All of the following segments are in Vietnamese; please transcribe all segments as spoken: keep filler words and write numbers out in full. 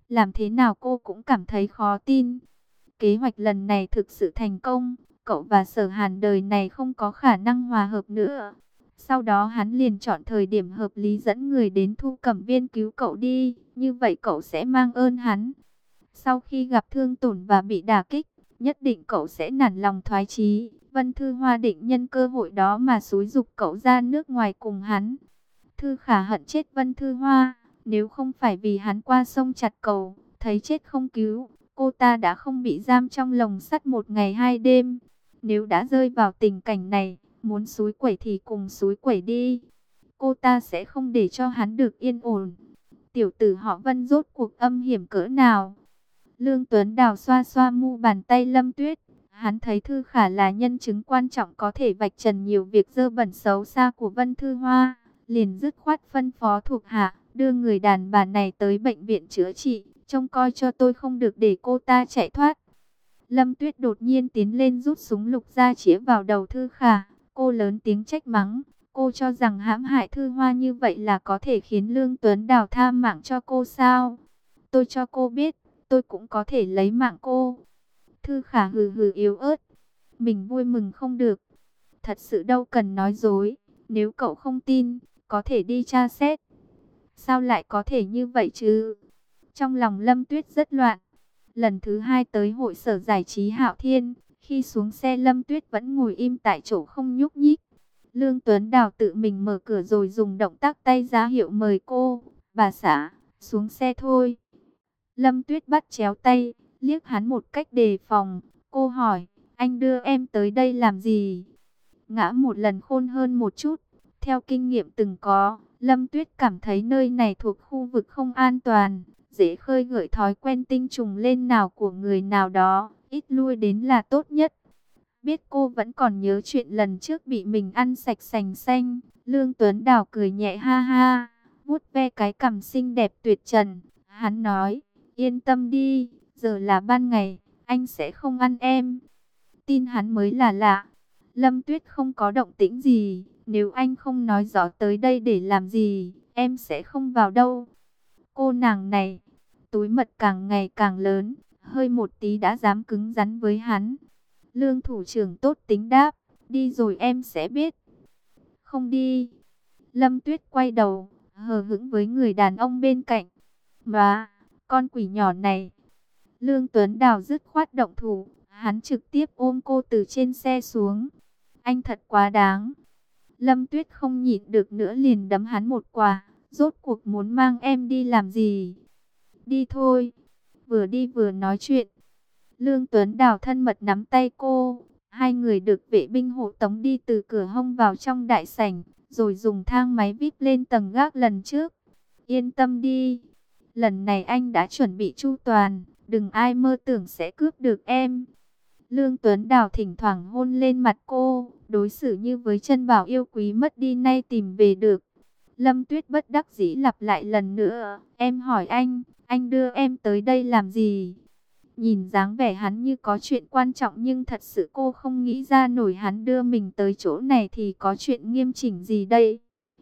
Làm thế nào cô cũng cảm thấy khó tin. Kế hoạch lần này thực sự thành công, cậu và Sở Hàn đời này không có khả năng hòa hợp nữa. Sau đó hắn liền chọn thời điểm hợp lý dẫn người đến Thu Cẩm Viên cứu cậu đi, như vậy cậu sẽ mang ơn hắn. Sau khi gặp thương tổn và bị đả kích, nhất định cậu sẽ nản lòng thoái chí. Vân Thư Hoa định nhân cơ hội đó mà xúi giục cậu ra nước ngoài cùng hắn. Thư Khả hận chết Vân Thư Hoa, nếu không phải vì hắn qua sông chặt cầu, thấy chết không cứu, cô ta đã không bị giam trong lồng sắt một ngày hai đêm. Nếu đã rơi vào tình cảnh này, muốn xúi quẩy thì cùng xúi quẩy đi. Cô ta sẽ không để cho hắn được yên ổn. Tiểu tử họ Vân rốt cuộc âm hiểm cỡ nào? Lương Tuấn Đào xoa xoa mu bàn tay Lâm Tuyết. Hắn thấy Thư Khả là nhân chứng quan trọng có thể vạch trần nhiều việc dơ bẩn xấu xa của Vân Thư Hoa. Liền dứt khoát phân phó thuộc hạ, đưa người đàn bà này tới bệnh viện chữa trị, trông coi cho tôi không được để cô ta chạy thoát. Lâm Tuyết đột nhiên tiến lên rút súng lục ra chĩa vào đầu Thư Khả. Cô lớn tiếng trách mắng. Cô cho rằng hãm hại Thư Hoa như vậy là có thể khiến Lương Tuấn Đào tha mạng cho cô sao? Tôi cho cô biết, tôi cũng có thể lấy mạng cô. Thư Khả hừ hừ yếu ớt. Mình vui mừng không được. Thật sự đâu cần nói dối. Nếu cậu không tin, có thể đi tra xét. Sao lại có thể như vậy chứ? Trong lòng Lâm Tuyết rất loạn. Lần thứ hai tới hội sở giải trí Hạo Thiên, khi xuống xe Lâm Tuyết vẫn ngồi im tại chỗ không nhúc nhích. Lương Tuấn Đào tự mình mở cửa rồi dùng động tác tay ra hiệu mời cô. Bà xã, xuống xe thôi. Lâm Tuyết bắt chéo tay, liếc hắn một cách đề phòng. Cô hỏi, anh đưa em tới đây làm gì? Ngã một lần khôn hơn một chút. Theo kinh nghiệm từng có, Lâm Tuyết cảm thấy nơi này thuộc khu vực không an toàn. Dễ khơi gợi thói quen tinh trùng lên nào của người nào đó. Ít lui đến là tốt nhất. Biết cô vẫn còn nhớ chuyện lần trước bị mình ăn sạch sành xanh. Lương Tuấn Đào cười nhẹ ha ha, vuốt ve cái cằm xinh đẹp tuyệt trần. Hắn nói, yên tâm đi, giờ là ban ngày, anh sẽ không ăn em. Tin hắn mới là lạ. Lâm Tuyết không có động tĩnh gì. Nếu anh không nói rõ tới đây để làm gì, em sẽ không vào đâu. Cô nàng này, túi mật càng ngày càng lớn, hơi một tí đã dám cứng rắn với hắn. Lương thủ trưởng tốt tính đáp, đi rồi em sẽ biết. Không đi. Lâm Tuyết quay đầu, hờ hững với người đàn ông bên cạnh. Mà, con quỷ nhỏ này. Lương Tuấn Đào dứt khoát động thủ, hắn trực tiếp ôm cô từ trên xe xuống. Anh thật quá đáng. Lâm Tuyết không nhịn được nữa liền đấm hắn một quả. Rốt cuộc muốn mang em đi làm gì? Đi thôi. Vừa đi vừa nói chuyện. Lương Tuấn Đào thân mật nắm tay cô. Hai người được vệ binh hộ tống đi từ cửa hông vào trong đại sảnh, rồi dùng thang máy vip lên tầng gác lần trước. Yên tâm đi. Lần này anh đã chuẩn bị chu toàn. Đừng ai mơ tưởng sẽ cướp được em. Lương Tuấn Đào thỉnh thoảng hôn lên mặt cô, đối xử như với chân bảo yêu quý mất đi nay tìm về được. Lâm Tuyết bất đắc dĩ lặp lại lần nữa, em hỏi anh, anh đưa em tới đây làm gì? Nhìn dáng vẻ hắn như có chuyện quan trọng nhưng thật sự cô không nghĩ ra nổi hắn đưa mình tới chỗ này thì có chuyện nghiêm chỉnh gì đây.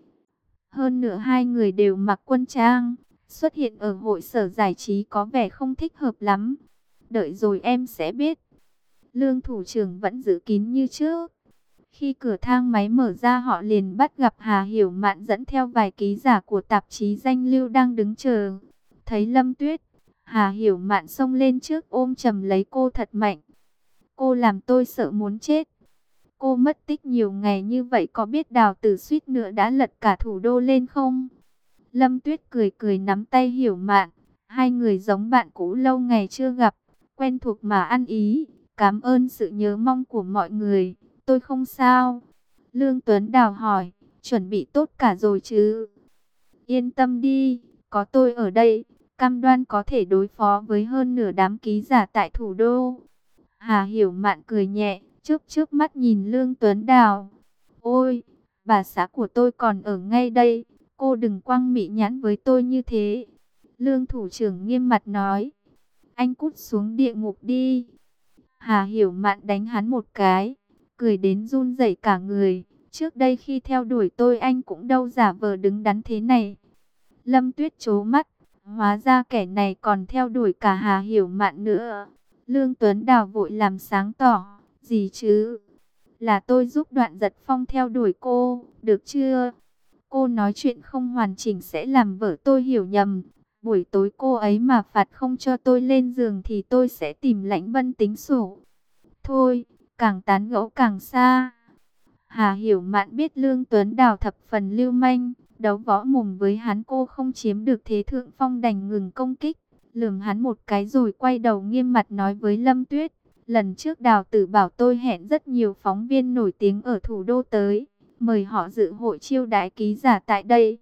Hơn nữa hai người đều mặc quân trang, xuất hiện ở hội sở giải trí có vẻ không thích hợp lắm. Đợi rồi em sẽ biết. Lương thủ trưởng vẫn giữ kín như trước. Khi cửa thang máy mở ra họ liền bắt gặp Hà Hiểu Mạn dẫn theo vài ký giả của tạp chí danh lưu đang đứng chờ. Thấy Lâm Tuyết, Hà Hiểu Mạn xông lên trước ôm chầm lấy cô thật mạnh. Cô làm tôi sợ muốn chết. Cô mất tích nhiều ngày như vậy có biết Đào Tử suýt nữa đã lật cả thủ đô lên không? Lâm Tuyết cười cười nắm tay Hiểu Mạn. Hai người giống bạn cũ lâu ngày chưa gặp, quen thuộc mà ăn ý. Cảm ơn sự nhớ mong của mọi người, tôi không sao. Lương Tuấn Đào hỏi, chuẩn bị tốt cả rồi chứ? Yên tâm đi, có tôi ở đây, cam đoan có thể đối phó với hơn nửa đám ký giả tại thủ đô. Hà Hiểu Mạn cười nhẹ, chớp chớp mắt nhìn Lương Tuấn Đào. Ôi, bà xã của tôi còn ở ngay đây, cô đừng quăng mị nhãn với tôi như thế. Lương thủ trưởng nghiêm mặt nói, anh cút xuống địa ngục đi. Hà Hiểu Mạn đánh hắn một cái, cười đến run rẩy cả người. Trước đây khi theo đuổi tôi anh cũng đâu giả vờ đứng đắn thế này. Lâm Tuyết trố mắt, Hóa ra kẻ này còn theo đuổi cả Hà Hiểu Mạn nữa. Lương Tuấn Đào vội làm sáng tỏ. Gì chứ? Là tôi giúp Đoạn Giật Phong theo đuổi cô, được chưa? Cô nói chuyện không hoàn chỉnh sẽ làm vợ tôi hiểu nhầm. Buổi tối cô ấy mà phạt không cho tôi lên giường thì tôi sẽ tìm Lãnh Vân tính sổ. Thôi, càng tán gẫu càng xa. Hà Hiểu Mạn biết Lương Tuấn Đào thập phần lưu manh, đấu võ mồm với hắn cô không chiếm được thế thượng phong, đành ngừng công kích, lườm hắn một cái rồi quay đầu nghiêm mặt nói với Lâm Tuyết. Lần trước Đào Tử bảo tôi hẹn rất nhiều phóng viên nổi tiếng ở thủ đô tới, mời họ dự hội chiêu đãi ký giả tại đây.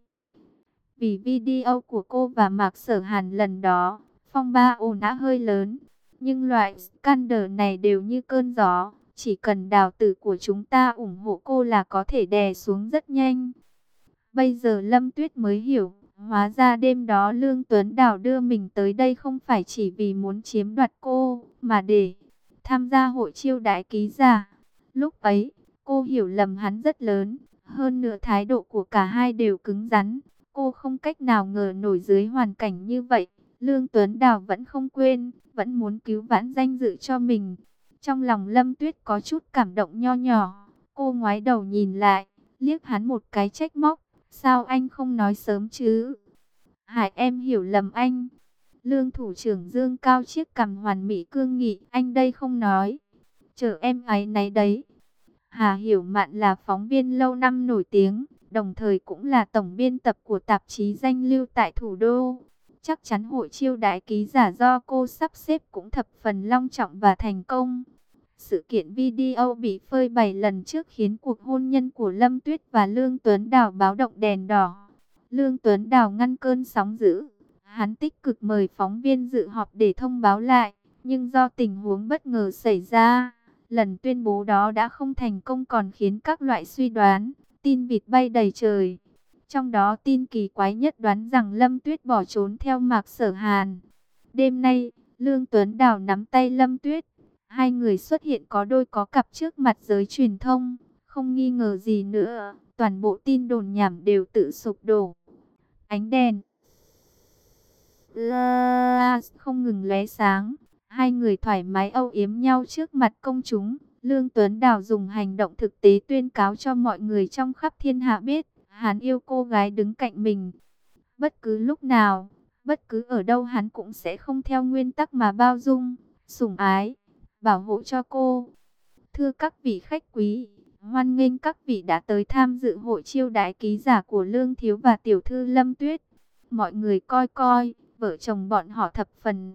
Vì video của cô và Mạc Sở Hàn lần đó, phong ba ồn ào hơi lớn, nhưng loại scandal này đều như cơn gió. Chỉ cần Đào Tử của chúng ta ủng hộ cô là có thể đè xuống rất nhanh. Bây giờ Lâm Tuyết mới hiểu, hóa ra đêm đó Lương Tuấn Đào đưa mình tới đây không phải chỉ vì muốn chiếm đoạt cô, mà để tham gia hội chiêu đãi ký giả. Lúc ấy, cô hiểu lầm hắn rất lớn, hơn nữa thái độ của cả hai đều cứng rắn. Cô không cách nào ngờ nổi dưới hoàn cảnh như vậy, Lương Tuấn Đào vẫn không quên, vẫn muốn cứu vãn danh dự cho mình. Trong lòng Lâm Tuyết có chút cảm động nho nhỏ, cô ngoái đầu nhìn lại, liếc hắn một cái trách móc, sao anh không nói sớm chứ? Hải em hiểu lầm anh. Lương thủ trưởng dương cao chiếc cằm hoàn mỹ cương nghị, anh đây không nói, chờ em ấy náy đấy. Hà Hiểu Mạn là phóng viên lâu năm nổi tiếng, đồng thời cũng là tổng biên tập của tạp chí danh lưu tại thủ đô. Chắc chắn hội chiêu đãi ký giả do cô sắp xếp cũng thập phần long trọng và thành công. Sự kiện video bị phơi bày lần trước khiến cuộc hôn nhân của Lâm Tuyết và Lương Tuấn Đào báo động đèn đỏ. Lương Tuấn Đào ngăn cơn sóng dữ. Hắn tích cực mời phóng viên dự họp để thông báo lại. Nhưng do tình huống bất ngờ xảy ra, lần tuyên bố đó đã không thành công, còn khiến các loại suy đoán, tin vịt bay đầy trời. Trong đó tin kỳ quái nhất đoán rằng Lâm Tuyết bỏ trốn theo Mạc Sở Hàn. Đêm nay, Lương Tuấn Đào nắm tay Lâm Tuyết. Hai người xuất hiện có đôi có cặp trước mặt giới truyền thông. Không nghi ngờ gì nữa, toàn bộ tin đồn nhảm đều tự sụp đổ. Ánh đèn không ngừng lóe sáng. Hai người thoải mái âu yếm nhau trước mặt công chúng. Lương Tuấn Đào dùng hành động thực tế tuyên cáo cho mọi người trong khắp thiên hạ biết, hắn yêu cô gái đứng cạnh mình. Bất cứ lúc nào, bất cứ ở đâu hắn cũng sẽ không theo nguyên tắc mà bao dung, sủng ái, bảo hộ cho cô. Thưa các vị khách quý, hoan nghênh các vị đã tới tham dự hội chiêu đãi ký giả của Lương Thiếu và tiểu thư Lâm Tuyết. Mọi người coi coi, vợ chồng bọn họ thập phần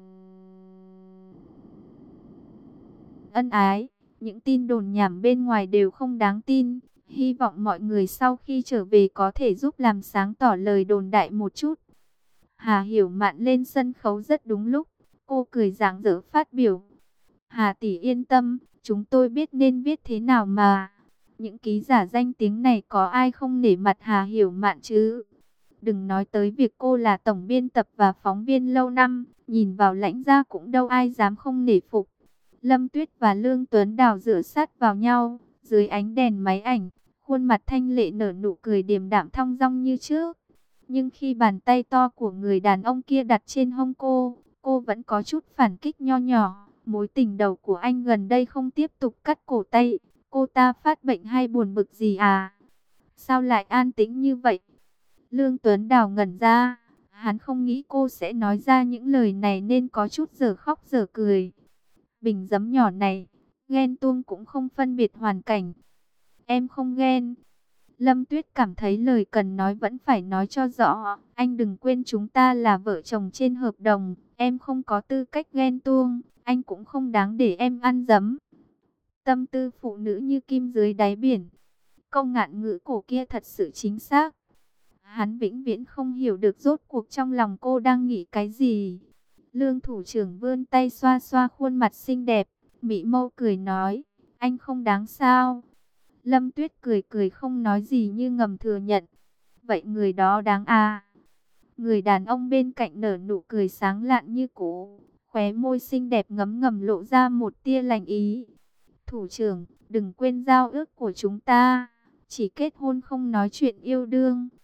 ân ái. Những tin đồn nhảm bên ngoài đều không đáng tin. Hy vọng mọi người sau khi trở về có thể giúp làm sáng tỏ lời đồn đại một chút. Hà Hiểu Mạn lên sân khấu rất đúng lúc. Cô cười rạng rỡ phát biểu. Hà tỷ yên tâm, chúng tôi biết nên viết thế nào mà. Những ký giả danh tiếng này có ai không nể mặt Hà Hiểu Mạn chứ? Đừng nói tới việc cô là tổng biên tập và phóng viên lâu năm, nhìn vào lãnh gia cũng đâu ai dám không nể phục. Lâm Tuyết và Lương Tuấn Đào dựa sát vào nhau, dưới ánh đèn máy ảnh, khuôn mặt thanh lệ nở nụ cười điềm đạm thong dong như trước. Nhưng khi bàn tay to của người đàn ông kia đặt trên hông cô, cô vẫn có chút phản kích nho nhỏ. Mối tình đầu của anh gần đây không tiếp tục cắt cổ tay, cô ta phát bệnh hay buồn bực gì à? Sao lại an tĩnh như vậy? Lương Tuấn Đào ngẩn ra, hắn không nghĩ cô sẽ nói ra những lời này nên có chút giờ khóc giờ cười. Bình giấm nhỏ này, ghen tuông cũng không phân biệt hoàn cảnh. Em không ghen. Lâm Tuyết cảm thấy lời cần nói vẫn phải nói cho rõ. Anh đừng quên chúng ta là vợ chồng trên hợp đồng. Em không có tư cách ghen tuông. Anh cũng không đáng để em ăn dấm. Tâm tư phụ nữ như kim dưới đáy biển. Câu ngạn ngữ cổ kia thật sự chính xác. Hắn vĩnh viễn không hiểu được rốt cuộc trong lòng cô đang nghĩ cái gì. Lương thủ trưởng vươn tay xoa xoa khuôn mặt xinh đẹp, mị mâu cười nói, anh không đáng sao? Lâm Tuyết cười cười không nói gì như ngầm thừa nhận. Vậy người đó đáng à? Người đàn ông bên cạnh nở nụ cười sáng lạn như cũ, khóe môi xinh đẹp ngấm ngầm lộ ra một tia lành ý. Thủ trưởng, đừng quên giao ước của chúng ta, chỉ kết hôn không nói chuyện yêu đương.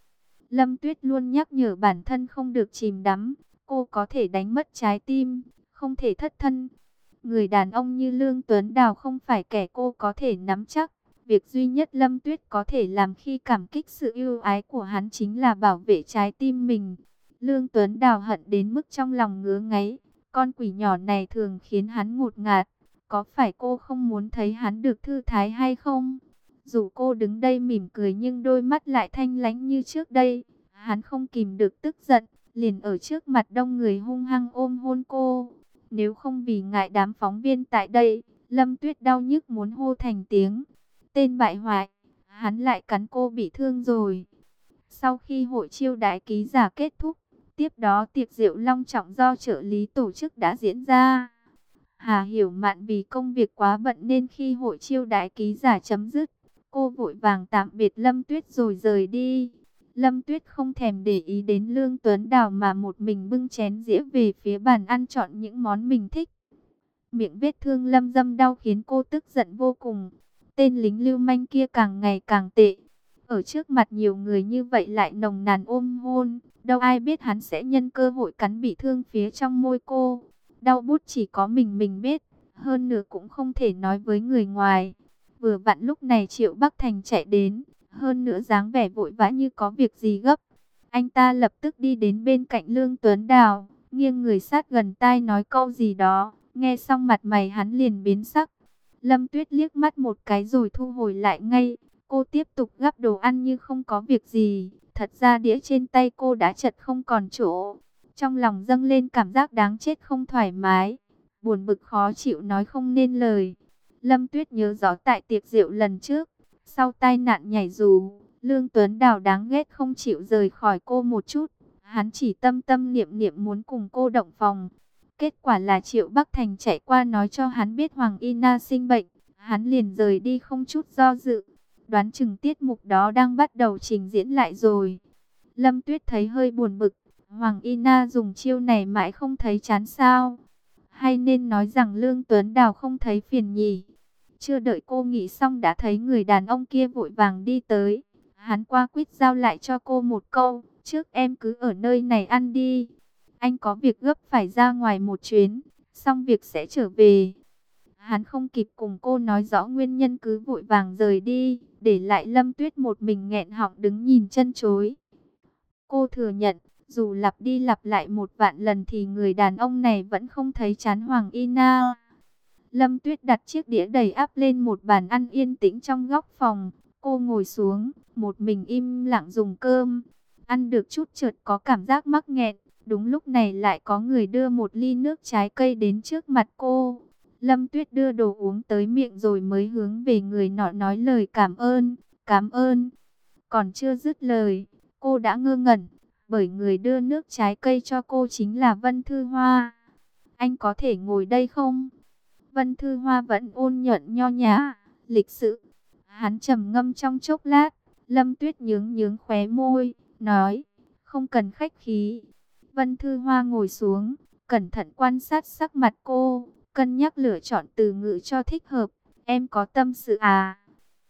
Lâm Tuyết luôn nhắc nhở bản thân không được chìm đắm. Cô có thể đánh mất trái tim, không thể thất thân. Người đàn ông như Lương Tuấn Đào không phải kẻ cô có thể nắm chắc. Việc duy nhất Lâm Tuyết có thể làm khi cảm kích sự ưu ái của hắn chính là bảo vệ trái tim mình. Lương Tuấn Đào hận đến mức trong lòng ngứa ngáy. Con quỷ nhỏ này thường khiến hắn ngột ngạt. Có phải cô không muốn thấy hắn được thư thái hay không? Dù cô đứng đây mỉm cười nhưng đôi mắt lại thanh lãnh như trước đây. Hắn không kìm được tức giận, liền ở trước mặt đông người hung hăng ôm hôn cô. Nếu không vì ngại đám phóng viên tại đây, Lâm Tuyết đau nhức muốn hô thành tiếng. Tên bại hoại, hắn lại cắn cô bị thương rồi. Sau khi hội chiêu đãi ký giả kết thúc, tiếp đó tiệc rượu long trọng do trợ lý tổ chức đã diễn ra. Hà Hiểu Mạn vì công việc quá bận nên khi hội chiêu đãi ký giả chấm dứt, cô vội vàng tạm biệt Lâm Tuyết rồi rời đi. Lâm Tuyết không thèm để ý đến Lương Tuấn Đào mà một mình bưng chén dĩa về phía bàn ăn chọn những món mình thích. Miệng vết thương Lâm Dâm đau khiến cô tức giận vô cùng. Tên lính lưu manh kia càng ngày càng tệ. Ở trước mặt nhiều người như vậy lại nồng nàn ôm hôn. Đâu ai biết hắn sẽ nhân cơ hội cắn bị thương phía trong môi cô. Đau bút chỉ có mình mình biết. Hơn nữa cũng không thể nói với người ngoài. Vừa vặn lúc này Triệu Bắc Thành chạy đến. Hơn nữa dáng vẻ vội vã như có việc gì gấp. Anh ta lập tức đi đến bên cạnh Lương Tuấn Đào. Nghiêng người sát gần tai nói câu gì đó. Nghe xong mặt mày hắn liền biến sắc. Lâm Tuyết liếc mắt một cái rồi thu hồi lại ngay. Cô tiếp tục gắp đồ ăn như không có việc gì. Thật ra đĩa trên tay cô đã chật không còn chỗ. Trong lòng dâng lên cảm giác đáng chết không thoải mái. Buồn bực khó chịu nói không nên lời. Lâm Tuyết nhớ rõ tại tiệc rượu lần trước. Sau tai nạn nhảy dù, Lương Tuấn Đào đáng ghét không chịu rời khỏi cô một chút. Hắn chỉ tâm tâm niệm niệm muốn cùng cô động phòng. Kết quả là Triệu Bắc Thành chạy qua nói cho hắn biết Hoàng Y Na sinh bệnh. Hắn liền rời đi không chút do dự. Đoán chừng tiết mục đó đang bắt đầu trình diễn lại rồi. Lâm Tuyết thấy hơi buồn bực. Hoàng Y Na dùng chiêu này mãi không thấy chán sao? Hay nên nói rằng Lương Tuấn Đào không thấy phiền nhỉ? Chưa đợi cô nghĩ xong đã thấy người đàn ông kia vội vàng đi tới. Hắn qua quýt giao lại cho cô một câu. Trước em cứ ở nơi này ăn đi. Anh có việc gấp phải ra ngoài một chuyến. Xong việc sẽ trở về. Hắn không kịp cùng cô nói rõ nguyên nhân cứ vội vàng rời đi. Để lại Lâm Tuyết một mình nghẹn họng đứng nhìn chân chối. Cô thừa nhận. Dù lặp đi lặp lại một vạn lần thì người đàn ông này vẫn không thấy chán Hoàng Y Na. Lâm Tuyết đặt chiếc đĩa đầy ắp lên một bàn ăn yên tĩnh trong góc phòng. Cô ngồi xuống, một mình im lặng dùng cơm. Ăn được chút chợt có cảm giác mắc nghẹn. Đúng lúc này lại có người đưa một ly nước trái cây đến trước mặt cô. Lâm Tuyết đưa đồ uống tới miệng rồi mới hướng về người nọ nói lời cảm ơn, cảm ơn. Còn chưa dứt lời, cô đã ngơ ngẩn, bởi người đưa nước trái cây cho cô chính là Vân Thư Hoa. Anh có thể ngồi đây không? Vân Thư Hoa vẫn ôn nhuận nho nhã, lịch sự. Hắn trầm ngâm trong chốc lát, Lâm Tuyết nhướng nhướng khóe môi, nói, không cần khách khí. Vân Thư Hoa ngồi xuống, cẩn thận quan sát sắc mặt cô, cân nhắc lựa chọn từ ngữ cho thích hợp. Em có tâm sự à?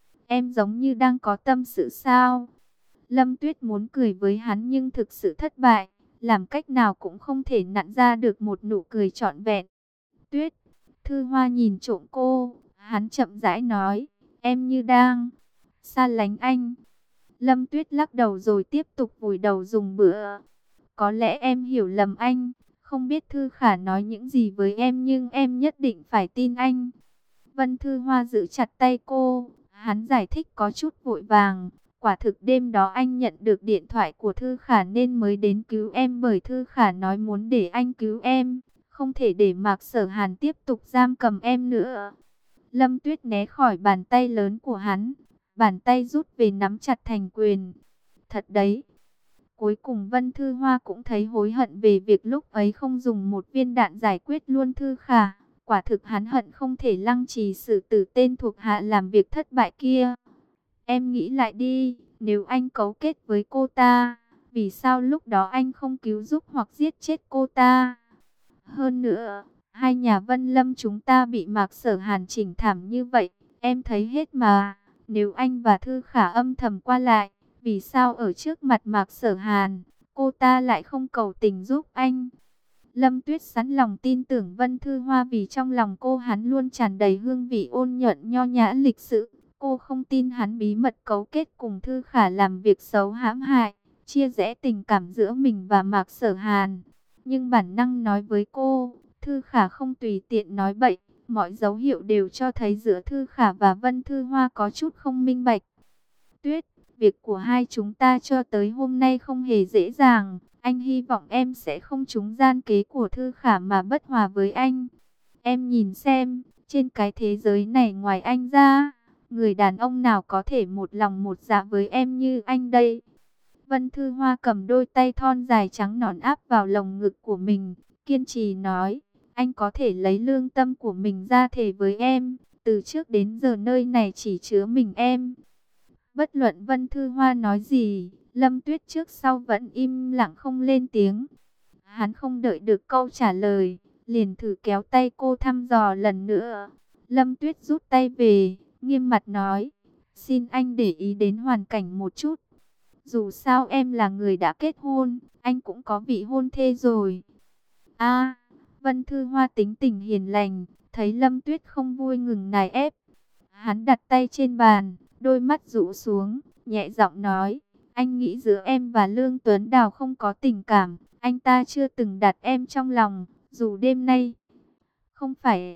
Em giống như đang có tâm sự sao? Lâm Tuyết muốn cười với hắn nhưng thực sự thất bại, làm cách nào cũng không thể nặn ra được một nụ cười trọn vẹn. Tuyết, Thư Hoa nhìn trộm cô, hắn chậm rãi nói, em như đang xa lánh anh. Lâm Tuyết lắc đầu rồi tiếp tục vùi đầu dùng bữa. Có lẽ em hiểu lầm anh, không biết Thư Khả nói những gì với em nhưng em nhất định phải tin anh. Vân Thư Hoa giữ chặt tay cô, hắn giải thích có chút vội vàng. Quả thực đêm đó anh nhận được điện thoại của Thư Khả nên mới đến cứu em, bởi Thư Khả nói muốn để anh cứu em, không thể để Mạc Sở Hàn tiếp tục giam cầm em nữa. Lâm Tuyết né khỏi bàn tay lớn của hắn, bàn tay rút về nắm chặt thành quyền. Thật đấy. Cuối cùng Vân Thư Hoa cũng thấy hối hận về việc lúc ấy không dùng một viên đạn giải quyết luôn Thư Khả. Quả thực hắn hận không thể lăng trì xử tử tên thuộc hạ làm việc thất bại kia. Em nghĩ lại đi, nếu anh cấu kết với cô ta, vì sao lúc đó anh không cứu giúp hoặc giết chết cô ta? Hơn nữa, hai nhà Vân Lâm chúng ta bị Mạc Sở Hàn chỉnh thảm như vậy, em thấy hết mà. Nếu anh và Thư Khả âm thầm qua lại, vì sao ở trước mặt Mạc Sở Hàn, cô ta lại không cầu tình giúp anh? Lâm Tuyết sẵn lòng tin tưởng Vân Thư Hoa vì trong lòng cô hắn luôn tràn đầy hương vị ôn nhuận nho nhã lịch sự. Cô không tin hắn bí mật cấu kết cùng Thư Khả làm việc xấu hãm hại, chia rẽ tình cảm giữa mình và Mạc Sở Hàn. Nhưng bản năng nói với cô, Thư Khả không tùy tiện nói bậy, mọi dấu hiệu đều cho thấy giữa Thư Khả và Vân Thư Hoa có chút không minh bạch. Tuyết, việc của hai chúng ta cho tới hôm nay không hề dễ dàng. Anh hy vọng em sẽ không trúng gian kế của Thư Khả mà bất hòa với anh. Em nhìn xem, trên cái thế giới này ngoài anh ra, người đàn ông nào có thể một lòng một dạ với em như anh đây? Vân Thư Hoa cầm đôi tay thon dài trắng nõn áp vào lồng ngực của mình, kiên trì nói, anh có thể lấy lương tâm của mình ra thề với em, từ trước đến giờ nơi này chỉ chứa mình em. Bất luận Vân Thư Hoa nói gì, Lâm Tuyết trước sau vẫn im lặng không lên tiếng. Hắn không đợi được câu trả lời, liền thử kéo tay cô thăm dò lần nữa. Lâm Tuyết rút tay về, nghiêm mặt nói, xin anh để ý đến hoàn cảnh một chút. Dù sao em là người đã kết hôn, anh cũng có vị hôn thê rồi. A, Vân Thư Hoa tính tình hiền lành, thấy Lâm Tuyết không vui ngừng nài ép. Hắn đặt tay trên bàn, đôi mắt rũ xuống, nhẹ giọng nói, anh nghĩ giữa em và Lương Tuấn Đào không có tình cảm, anh ta chưa từng đặt em trong lòng, dù đêm nay không phải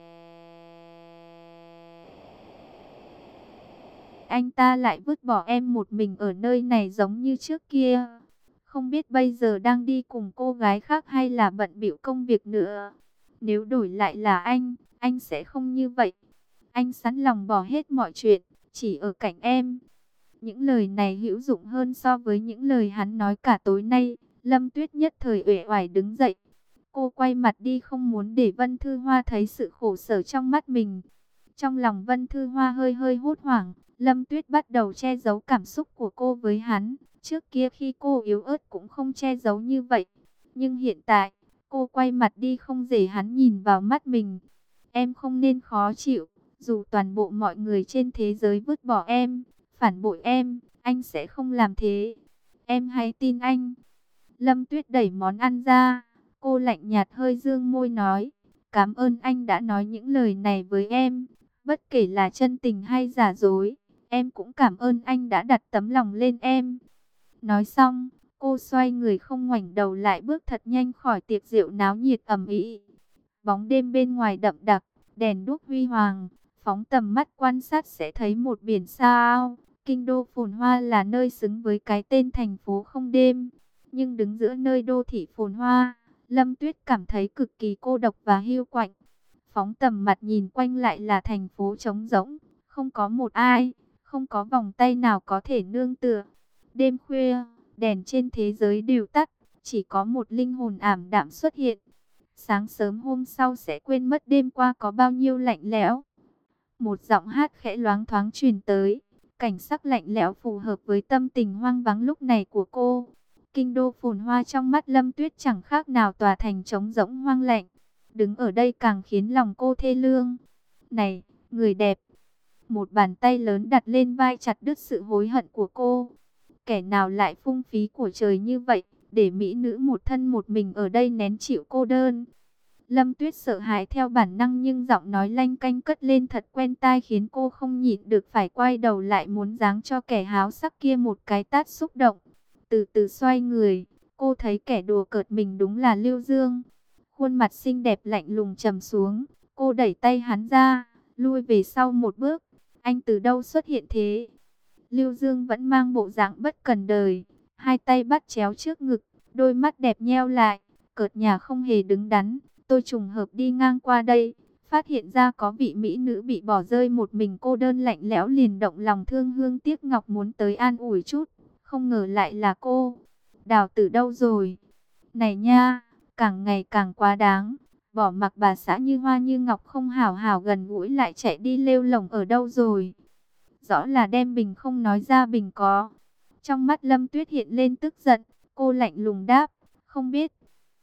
anh ta lại vứt bỏ em một mình ở nơi này giống như trước kia. Không biết bây giờ đang đi cùng cô gái khác hay là bận bịu công việc nữa. Nếu đổi lại là anh, anh sẽ không như vậy. Anh sẵn lòng bỏ hết mọi chuyện, chỉ ở cạnh em. Những lời này hữu dụng hơn so với những lời hắn nói cả tối nay. Lâm Tuyết nhất thời uể oải đứng dậy. Cô quay mặt đi không muốn để Vân Thư Hoa thấy sự khổ sở trong mắt mình. Trong lòng Vân Thư Hoa hơi hơi hốt hoảng. Lâm Tuyết bắt đầu che giấu cảm xúc của cô với hắn. Trước kia khi cô yếu ớt cũng không che giấu như vậy. Nhưng hiện tại, cô quay mặt đi không để hắn nhìn vào mắt mình. Em không nên khó chịu. Dù toàn bộ mọi người trên thế giới vứt bỏ em, phản bội em, anh sẽ không làm thế. Em hãy tin anh. Lâm Tuyết đẩy món ăn ra. Cô lạnh nhạt hơi dương môi nói. Cảm ơn anh đã nói những lời này với em. Bất kể là chân tình hay giả dối, em cũng cảm ơn anh đã đặt tấm lòng lên em. Nói xong, cô xoay người không ngoảnh đầu lại bước thật nhanh khỏi tiệc rượu náo nhiệt ầm ĩ. Bóng đêm bên ngoài đậm đặc, đèn đuốc huy hoàng, phóng tầm mắt quan sát sẽ thấy một biển sao. Kinh đô phồn hoa là nơi xứng với cái tên thành phố không đêm. Nhưng đứng giữa nơi đô thị phồn hoa, Lâm Tuyết cảm thấy cực kỳ cô độc và hiu quạnh. Phóng tầm mặt nhìn quanh lại là thành phố trống rỗng, không có một ai, không có vòng tay nào có thể nương tựa. Đêm khuya, đèn trên thế giới đều tắt, chỉ có một linh hồn ảm đạm xuất hiện. Sáng sớm hôm sau sẽ quên mất đêm qua có bao nhiêu lạnh lẽo. Một giọng hát khẽ loáng thoáng truyền tới, cảnh sắc lạnh lẽo phù hợp với tâm tình hoang vắng lúc này của cô. Kinh đô phồn hoa trong mắt Lâm Tuyết chẳng khác nào tòa thành trống rỗng hoang lạnh. Đứng ở đây càng khiến lòng cô thê lương. Này, người đẹp. Một bàn tay lớn đặt lên vai chặt đứt sự hối hận của cô. Kẻ nào lại phung phí của trời như vậy, để mỹ nữ một thân một mình ở đây nén chịu cô đơn. Lâm Tuyết sợ hãi theo bản năng nhưng giọng nói lanh canh cất lên thật quen tai khiến cô không nhịn được phải quay đầu lại muốn giáng cho kẻ háo sắc kia một cái tát xúc động. Từ từ xoay người, cô thấy kẻ đùa cợt mình đúng là Lưu Dương. Khuôn mặt xinh đẹp lạnh lùng trầm xuống, cô đẩy tay hắn ra, lui về sau một bước. Anh từ đâu xuất hiện thế? Lưu Dương vẫn mang bộ dạng bất cần đời, hai tay bắt chéo trước ngực, đôi mắt đẹp nheo lại, cợt nhả không hề đứng đắn. Tôi trùng hợp đi ngang qua đây, phát hiện ra có vị mỹ nữ bị bỏ rơi một mình cô đơn lạnh lẽo liền động lòng thương hương tiếc ngọc muốn tới an ủi chút. Không ngờ lại là cô. Đào Tử đâu rồi? Này nha, càng ngày càng quá đáng. Bỏ mặc bà xã như hoa như ngọc không hảo hảo gần gũi lại chạy đi lêu lổng ở đâu rồi? Rõ là đem bình không nói ra bình có. Trong mắt Lâm Tuyết hiện lên tức giận, cô lạnh lùng đáp, không biết.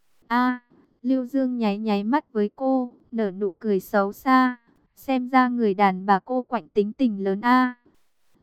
A, Lưu Dương nháy nháy mắt với cô, nở nụ cười xấu xa. Xem ra người đàn bà cô quạnh tính tình lớn a.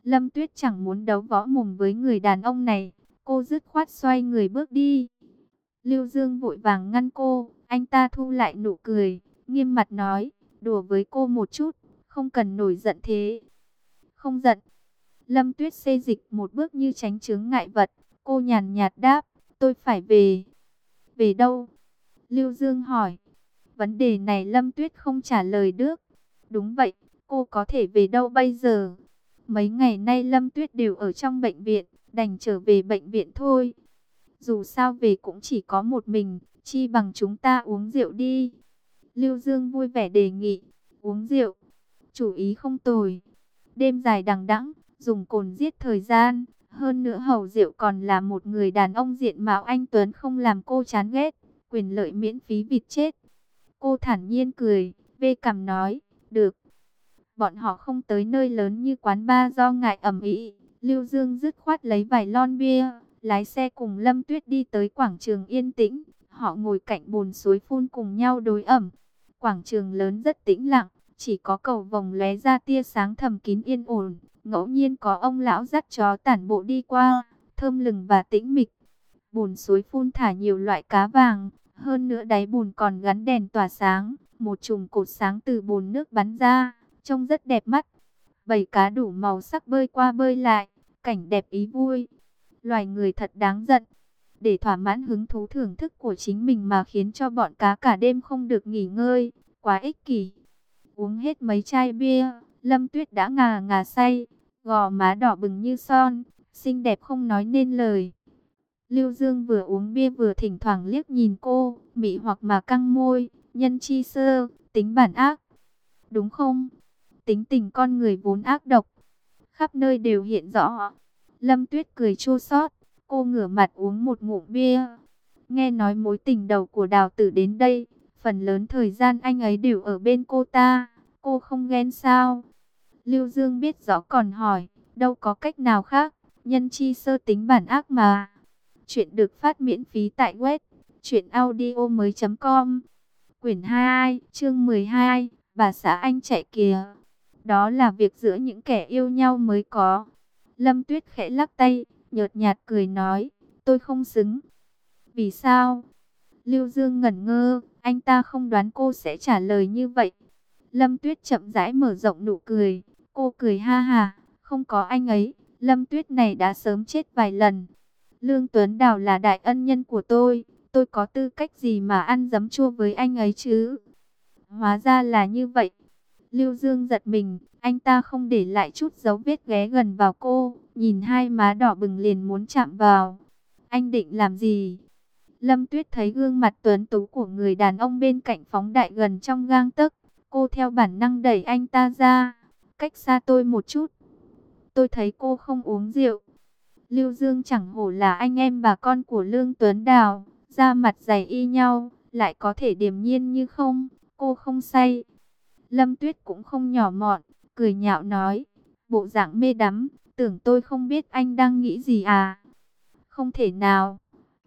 Lâm Tuyết chẳng muốn đấu võ mồm với người đàn ông này. Cô dứt khoát xoay người bước đi. Lưu Dương vội vàng ngăn cô. Anh ta thu lại nụ cười, nghiêm mặt nói, đùa với cô một chút, không cần nổi giận thế. Không giận. Lâm Tuyết xê dịch một bước như tránh chướng ngại vật. Cô nhàn nhạt đáp, tôi phải về. Về đâu? Lưu Dương hỏi. Vấn đề này Lâm Tuyết không trả lời được. Đúng vậy, cô có thể về đâu bây giờ? Mấy ngày nay Lâm Tuyết đều ở trong bệnh viện, đành trở về bệnh viện thôi. Dù sao về cũng chỉ có một mình, chi bằng chúng ta uống rượu đi. Lưu Dương vui vẻ đề nghị, uống rượu, chủ ý không tồi. Đêm dài đằng đẵng, dùng cồn giết thời gian. Hơn nữa Hầu Diệu còn là một người đàn ông diện mạo anh tuấn không làm cô chán ghét. Quyền lợi miễn phí vịt chết. Cô thản nhiên cười, vê cằm nói, được. Bọn họ không tới nơi lớn như quán bar do ngại ẩm ĩ. Lưu Dương dứt khoát lấy vài lon bia, lái xe cùng Lâm Tuyết đi tới quảng trường yên tĩnh. Họ ngồi cạnh bồn suối phun cùng nhau đối ẩm. Quảng trường lớn rất tĩnh lặng, chỉ có cầu vồng lóe ra tia sáng thầm kín yên ổn. Ngẫu nhiên có ông lão dắt chó tản bộ đi qua, thơm lừng và tĩnh mịch. Bồn suối phun thả nhiều loại cá vàng, hơn nữa đáy bồn còn gắn đèn tỏa sáng. Một chùm cột sáng từ bồn nước bắn ra, trông rất đẹp mắt. Bầy cá đủ màu sắc bơi qua bơi lại, cảnh đẹp ý vui. Loài người thật đáng giận, để thỏa mãn hứng thú thưởng thức của chính mình mà khiến cho bọn cá cả đêm không được nghỉ ngơi, quá ích kỷ. Uống hết mấy chai bia, Lâm Tuyết đã ngà ngà say, gò má đỏ bừng như son, xinh đẹp không nói nên lời. Lưu Dương vừa uống bia vừa thỉnh thoảng liếc nhìn cô, mị hoặc mà căng môi, nhân chi sơ, tính bản ác. Đúng không? Tính tình con người vốn ác độc, khắp nơi đều hiện rõ. Lâm Tuyết cười chua xót, cô ngửa mặt uống một ngụm bia. Nghe nói mối tình đầu của Đào Tử đến đây, phần lớn thời gian anh ấy đều ở bên cô ta, cô không ghen sao? Lưu Dương biết rõ còn hỏi, đâu có cách nào khác, nhân chi sơ tính bản ác mà. Chuyện được phát miễn phí tại web truyện audio mới chấm com. Quyển hai, chương mười hai, bà xã anh chạy kìa. Đó là việc giữa những kẻ yêu nhau mới có. Lâm Tuyết khẽ lắc tay, nhợt nhạt cười nói, tôi không xứng. Vì sao? Lưu Dương ngẩn ngơ, anh ta không đoán cô sẽ trả lời như vậy. Lâm Tuyết chậm rãi mở rộng nụ cười, cô cười ha ha, không có anh ấy, Lâm Tuyết này đã sớm chết vài lần. Lương Tuấn Đào là đại ân nhân của tôi, tôi có tư cách gì mà ăn giấm chua với anh ấy chứ? Hóa ra là như vậy. Lưu Dương giật mình, anh ta không để lại chút dấu vết ghé gần vào cô, nhìn hai má đỏ bừng liền muốn chạm vào. Anh định làm gì? Lâm Tuyết thấy gương mặt tuấn tú của người đàn ông bên cạnh phóng đại gần trong gang tấc, cô theo bản năng đẩy anh ta ra, cách xa tôi một chút. Tôi thấy cô không uống rượu. Lưu Dương chẳng hổ là anh em bà con của Lương Tuấn Đào, da mặt dày y nhau, lại có thể điềm nhiên như không, cô không say. Lâm Tuyết cũng không nhỏ mọn, cười nhạo nói, bộ dạng mê đắm, tưởng tôi không biết anh đang nghĩ gì à? Không thể nào.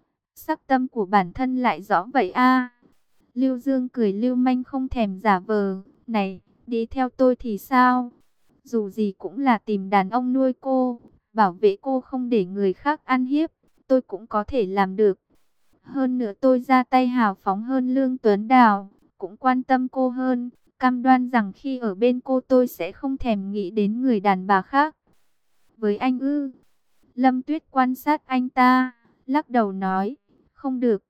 Sắc tâm của bản thân lại rõ vậy a. Lưu Dương cười lưu manh không thèm giả vờ, này, đi theo tôi thì sao? Dù gì cũng là tìm đàn ông nuôi cô, bảo vệ cô không để người khác ăn hiếp, tôi cũng có thể làm được. Hơn nữa tôi ra tay hào phóng hơn Lương Tuấn Đào, cũng quan tâm cô hơn, cam đoan rằng khi ở bên cô tôi sẽ không thèm nghĩ đến người đàn bà khác. Với anh ư? Lâm Tuyết quan sát anh ta, lắc đầu nói, không được.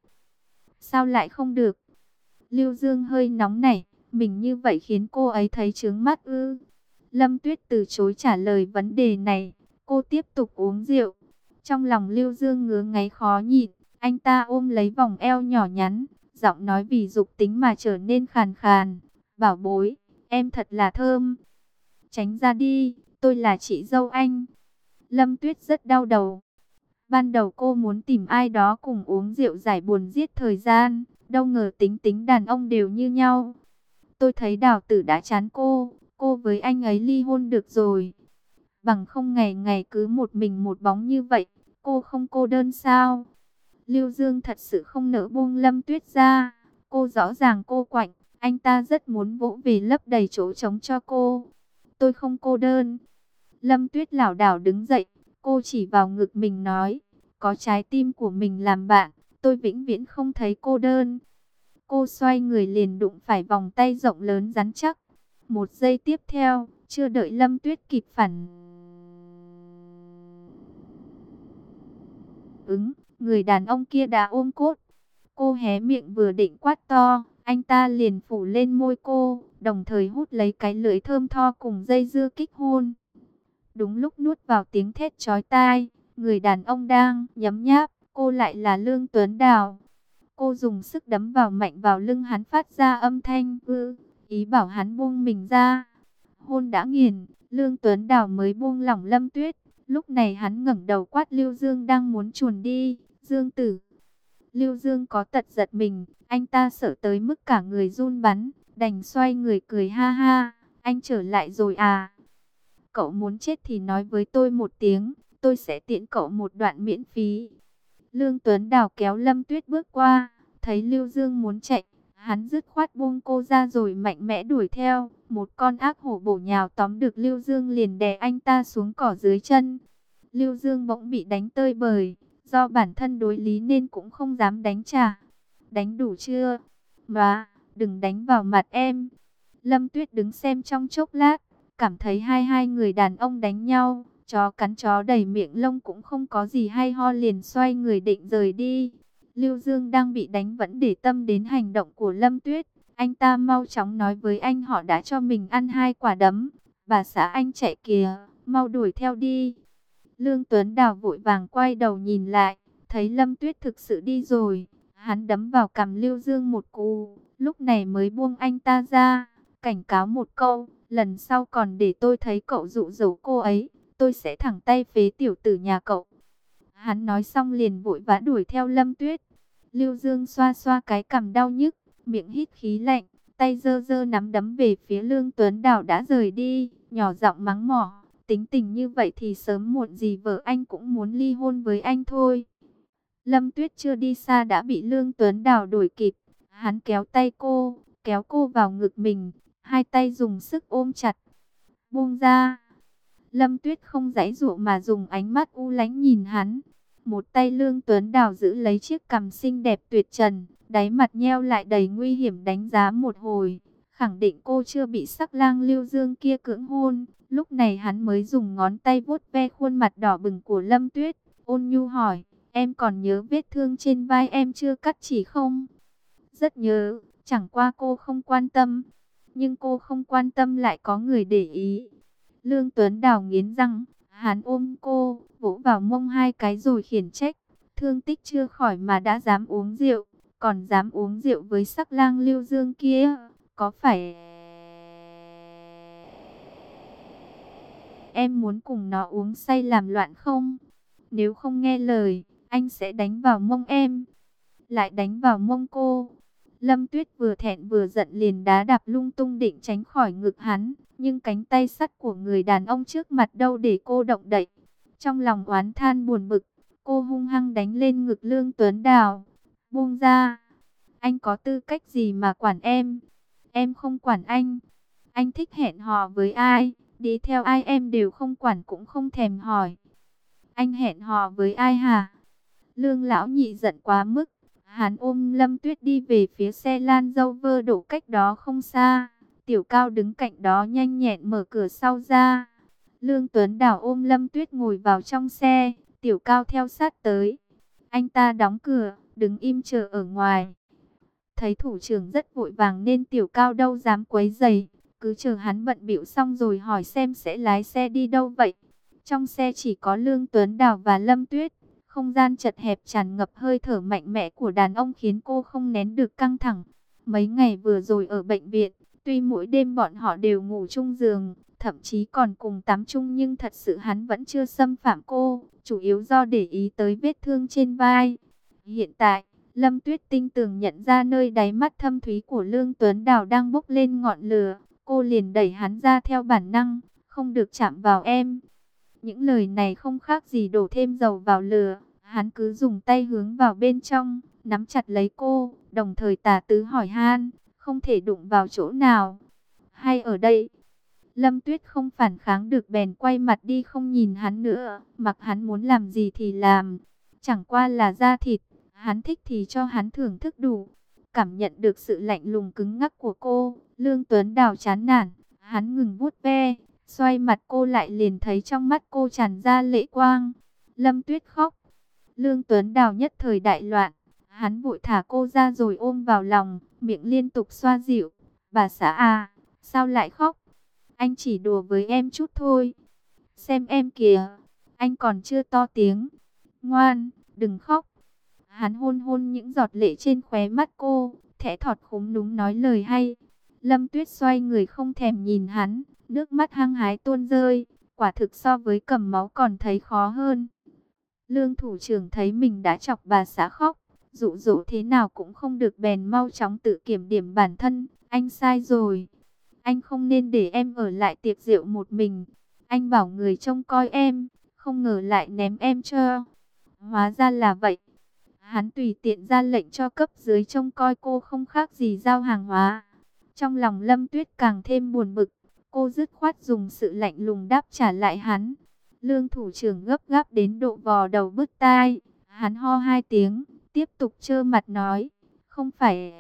Sao lại không được? Lưu Dương hơi nóng nảy, mình như vậy khiến cô ấy thấy chướng mắt ư? Lâm Tuyết từ chối trả lời vấn đề này, cô tiếp tục uống rượu. Trong lòng Lưu Dương ngứa ngáy khó nhịn, anh ta ôm lấy vòng eo nhỏ nhắn, giọng nói vì dục tính mà trở nên khàn khàn. Bảo bối, em thật là thơm. Tránh ra đi, tôi là chị dâu anh. Lâm Tuyết rất đau đầu. Ban đầu cô muốn tìm ai đó cùng uống rượu giải buồn giết thời gian, đâu ngờ tính tính đàn ông đều như nhau. Tôi thấy Đào Tử đã chán cô, cô với anh ấy ly hôn được rồi. Bằng không ngày ngày cứ một mình một bóng như vậy, cô không cô đơn sao? Lưu Dương thật sự không nỡ buông Lâm Tuyết ra, cô rõ ràng cô quạnh, anh ta rất muốn vỗ về lấp đầy chỗ trống cho cô. Tôi không cô đơn. Lâm Tuyết lảo đảo đứng dậy, cô chỉ vào ngực mình nói, có trái tim của mình làm bạn, tôi vĩnh viễn không thấy cô đơn. Cô xoay người liền đụng phải vòng tay rộng lớn rắn chắc. Một giây tiếp theo, chưa đợi Lâm Tuyết kịp phản ứng, người đàn ông kia đã ôm cốt. Cô hé miệng vừa định quát to, anh ta liền phủ lên môi cô, đồng thời hút lấy cái lưỡi thơm tho cùng dây dưa kích hôn. Đúng lúc nuốt vào tiếng thét chói tai, người đàn ông đang nhấm nháp, cô lại là Lương Tuấn Đào. Cô dùng sức đấm vào mạnh vào lưng hắn phát ra âm thanh ư, ý bảo hắn buông mình ra. Hôn đã nghiền, Lương Tuấn Đào mới buông lỏng Lâm Tuyết. Lúc này hắn ngẩng đầu quát Lưu Dương đang muốn chuồn đi, Dương Tử. Lưu Dương có tật giật mình, anh ta sợ tới mức cả người run bắn, đành xoay người cười ha ha, anh trở lại rồi à? Cậu muốn chết thì nói với tôi một tiếng, tôi sẽ tiễn cậu một đoạn miễn phí. Lương Tuấn Đào kéo Lâm Tuyết bước qua, thấy Lưu Dương muốn chạy, hắn dứt khoát buông cô ra rồi mạnh mẽ đuổi theo. Một con ác hổ bổ nhào tóm được Lưu Dương liền đè anh ta xuống cỏ dưới chân. Lưu Dương bỗng bị đánh tơi bời, do bản thân đối lý nên cũng không dám đánh trả. Đánh đủ chưa? Mà, đừng đánh vào mặt em. Lâm Tuyết đứng xem trong chốc lát, cảm thấy hai hai người đàn ông đánh nhau, chó cắn chó đầy miệng lông cũng không có gì hay ho, liền xoay người định rời đi. Lưu Dương đang bị đánh vẫn để tâm đến hành động của Lâm Tuyết. Anh ta mau chóng nói với anh họ đã cho mình ăn hai quả đấm. Bà xã anh chạy kìa, mau đuổi theo đi. Lương Tuấn Đào vội vàng quay đầu nhìn lại, thấy Lâm Tuyết thực sự đi rồi. Hắn đấm vào cằm Lưu Dương một cú, lúc này mới buông anh ta ra, cảnh cáo một câu, lần sau còn để tôi thấy cậu dụ dỗ cô ấy, tôi sẽ thẳng tay phế tiểu tử nhà cậu. Hắn nói xong liền vội vã đuổi theo Lâm Tuyết. Lưu Dương xoa xoa cái cằm đau nhức, miệng hít khí lạnh, tay giơ giơ nắm đấm về phía Lương Tuấn Đào đã rời đi, nhỏ giọng mắng mỏ, tính tình như vậy thì sớm muộn gì vợ anh cũng muốn ly hôn với anh thôi. Lâm Tuyết chưa đi xa đã bị Lương Tuấn Đào đuổi kịp, hắn kéo tay cô, kéo cô vào ngực mình, hai tay dùng sức ôm chặt. Buông ra. Lâm Tuyết không giãy giụa mà dùng ánh mắt u lánh nhìn hắn. Một tay Lương Tuấn Đào giữ lấy chiếc cằm xinh đẹp tuyệt trần, đáy mặt nheo lại đầy nguy hiểm đánh giá một hồi, khẳng định cô chưa bị sắc lang Lưu Dương kia cưỡng hôn. Lúc này hắn mới dùng ngón tay vuốt ve khuôn mặt đỏ bừng của Lâm Tuyết, ôn nhu hỏi, em còn nhớ vết thương trên vai em chưa cắt chỉ không? Rất nhớ, chẳng qua cô không quan tâm, nhưng cô không quan tâm lại có người để ý. Lương Tuấn Đào nghiến răng, hắn ôm cô, vỗ vào mông hai cái rồi khiển trách, thương tích chưa khỏi mà đã dám uống rượu, còn dám uống rượu với sắc lang Lưu Dương kia, có phải em muốn cùng nó uống say làm loạn không? Nếu không nghe lời, anh sẽ đánh vào mông em. Lại đánh vào mông cô. Lâm Tuyết vừa thẹn vừa giận liền đá đạp lung tung định tránh khỏi ngực hắn, nhưng cánh tay sắt của người đàn ông trước mặt đâu để cô động đậy. Trong lòng oán than buồn bực, cô hung hăng đánh lên ngực Lương Tuấn Đào. Buông ra, anh có tư cách gì mà quản em? Em không quản anh. Anh thích hẹn hò với ai, đi theo ai em đều không quản cũng không thèm hỏi. Anh hẹn hò với ai hả? Lương lão nhị giận quá mức. Hắn ôm Lâm Tuyết đi về phía xe Land Rover đổ cách đó không xa. Tiểu Cao đứng cạnh đó nhanh nhẹn mở cửa sau ra. Lương Tuấn Đào ôm Lâm Tuyết ngồi vào trong xe. Tiểu Cao theo sát tới. Anh ta đóng cửa, đứng im chờ ở ngoài. Thấy thủ trưởng rất vội vàng nên Tiểu Cao đâu dám quấy rầy, cứ chờ hắn bận bịu xong rồi hỏi xem sẽ lái xe đi đâu vậy. Trong xe chỉ có Lương Tuấn Đào và Lâm Tuyết. Không gian chật hẹp tràn ngập hơi thở mạnh mẽ của đàn ông khiến cô không nén được căng thẳng. Mấy ngày vừa rồi ở bệnh viện, tuy mỗi đêm bọn họ đều ngủ chung giường, thậm chí còn cùng tắm chung, nhưng thật sự hắn vẫn chưa xâm phạm cô, chủ yếu do để ý tới vết thương trên vai. Hiện tại, Lâm Tuyết tinh tường nhận ra nơi đáy mắt thâm thúy của Lương Tuấn Đào đang bốc lên ngọn lửa, cô liền đẩy hắn ra theo bản năng, không được chạm vào em. Những lời này không khác gì đổ thêm dầu vào lửa. Hắn cứ dùng tay hướng vào bên trong, nắm chặt lấy cô, đồng thời tà tứ hỏi han, không thể đụng vào chỗ nào. Hay ở đây? Lâm Tuyết không phản kháng được bèn quay mặt đi không nhìn hắn nữa, mặc hắn muốn làm gì thì làm. Chẳng qua là da thịt, hắn thích thì cho hắn thưởng thức đủ. Cảm nhận được sự lạnh lùng cứng ngắc của cô, Lương Tuấn Đào chán nản, hắn ngừng vuốt ve, xoay mặt cô lại liền thấy trong mắt cô tràn ra lệ quang. Lâm Tuyết khóc. Lương Tuấn Đào nhất thời đại loạn, hắn vội thả cô ra rồi ôm vào lòng, miệng liên tục xoa dịu. Bà xã à, sao lại khóc? Anh chỉ đùa với em chút thôi. Xem em kìa, anh còn chưa to tiếng. Ngoan, đừng khóc. Hắn hôn hôn những giọt lệ trên khóe mắt cô, thẽ thọt khúm núm nói lời hay. Lâm Tuyết xoay người không thèm nhìn hắn, nước mắt hăng hái tuôn rơi, quả thực so với cầm máu còn thấy khó hơn. Lương thủ trưởng thấy mình đã chọc bà xã khóc, dụ dỗ thế nào cũng không được bèn mau chóng tự kiểm điểm bản thân. Anh sai rồi, anh không nên để em ở lại tiệc rượu một mình. Anh bảo người trông coi em, không ngờ lại ném em cho. Hóa ra là vậy. Hắn tùy tiện ra lệnh cho cấp dưới trông coi cô không khác gì giao hàng hóa. Trong lòng Lâm Tuyết càng thêm buồn bực, cô dứt khoát dùng sự lạnh lùng đáp trả lại hắn. Lương thủ trưởng gấp gáp đến độ vò đầu bứt tai, hắn ho hai tiếng, tiếp tục trơ mặt nói, không phải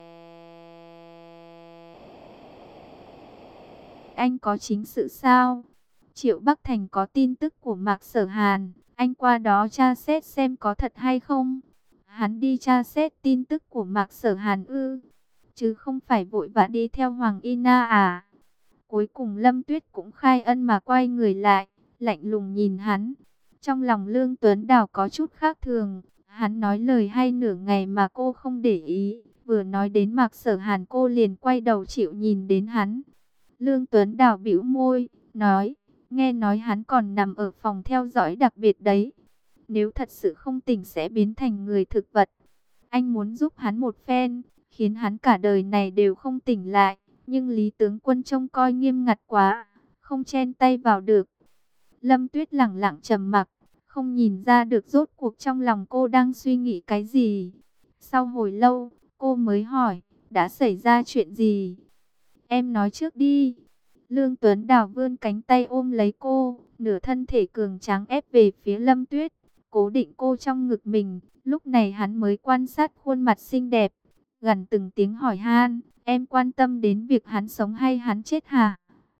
anh có chính sự sao? Triệu Bắc Thành có tin tức của Mạc Sở Hàn, anh qua đó tra xét xem có thật hay không? Hắn đi tra xét tin tức của Mạc Sở Hàn ư, chứ không phải vội vã đi theo Hoàng Y Na à? Cuối cùng Lâm Tuyết cũng khai ân mà quay người lại, lạnh lùng nhìn hắn. Trong lòng Lương Tuấn Đào có chút khác thường, hắn nói lời hay nửa ngày mà cô không để ý, vừa nói đến Mạc Sở Hàn cô liền quay đầu chịu nhìn đến hắn. Lương Tuấn Đào bĩu môi, nói, nghe nói hắn còn nằm ở phòng theo dõi đặc biệt đấy. Nếu thật sự không tỉnh sẽ biến thành người thực vật. Anh muốn giúp hắn một phen, khiến hắn cả đời này đều không tỉnh lại. Nhưng Lý tướng quân trông coi nghiêm ngặt quá, không chen tay vào được. Lâm Tuyết lẳng lặng trầm mặc, không nhìn ra được rốt cuộc trong lòng cô đang suy nghĩ cái gì. Sau hồi lâu, cô mới hỏi, đã xảy ra chuyện gì? Em nói trước đi. Lương Tuấn Đào vươn cánh tay ôm lấy cô, nửa thân thể cường tráng ép về phía Lâm Tuyết, cố định cô trong ngực mình. Lúc này hắn mới quan sát khuôn mặt xinh đẹp, gần từng tiếng hỏi han, em quan tâm đến việc hắn sống hay hắn chết hả?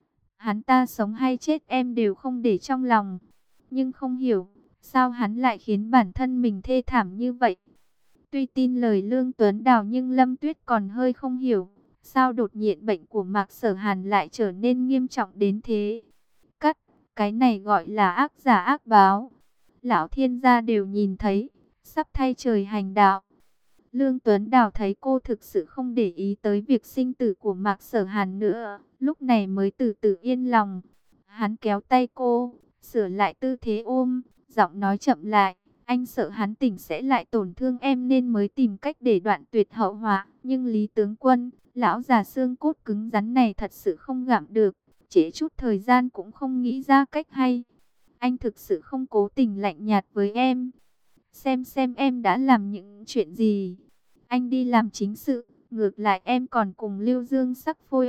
Hắn ta sống hay chết em đều không để trong lòng, nhưng không hiểu, sao hắn lại khiến bản thân mình thê thảm như vậy? Tuy tin lời Lương Tuấn Đào nhưng Lâm Tuyết còn hơi không hiểu, sao đột nhiên bệnh của Mạc Sở Hàn lại trở nên nghiêm trọng đến thế? Cắt, cái này gọi là ác giả ác báo. Lão thiên gia đều nhìn thấy, sắp thay trời hành đạo. Lương Tuấn Đào thấy cô thực sự không để ý tới việc sinh tử của Mạc Sở Hàn nữa, lúc này mới từ từ yên lòng. Hắn kéo tay cô, sửa lại tư thế ôm, giọng nói chậm lại. Anh sợ hắn tỉnh sẽ lại tổn thương em nên mới tìm cách để đoạn tuyệt hậu họa. Nhưng Lý tướng quân, lão già xương cốt cứng rắn này thật sự không gặm được. Trễ chút thời gian cũng không nghĩ ra cách hay. Anh thực sự không cố tình lạnh nhạt với em. Xem xem em đã làm những chuyện gì. Anh đi làm chính sự, ngược lại em còn cùng Lưu Dương sắc phôi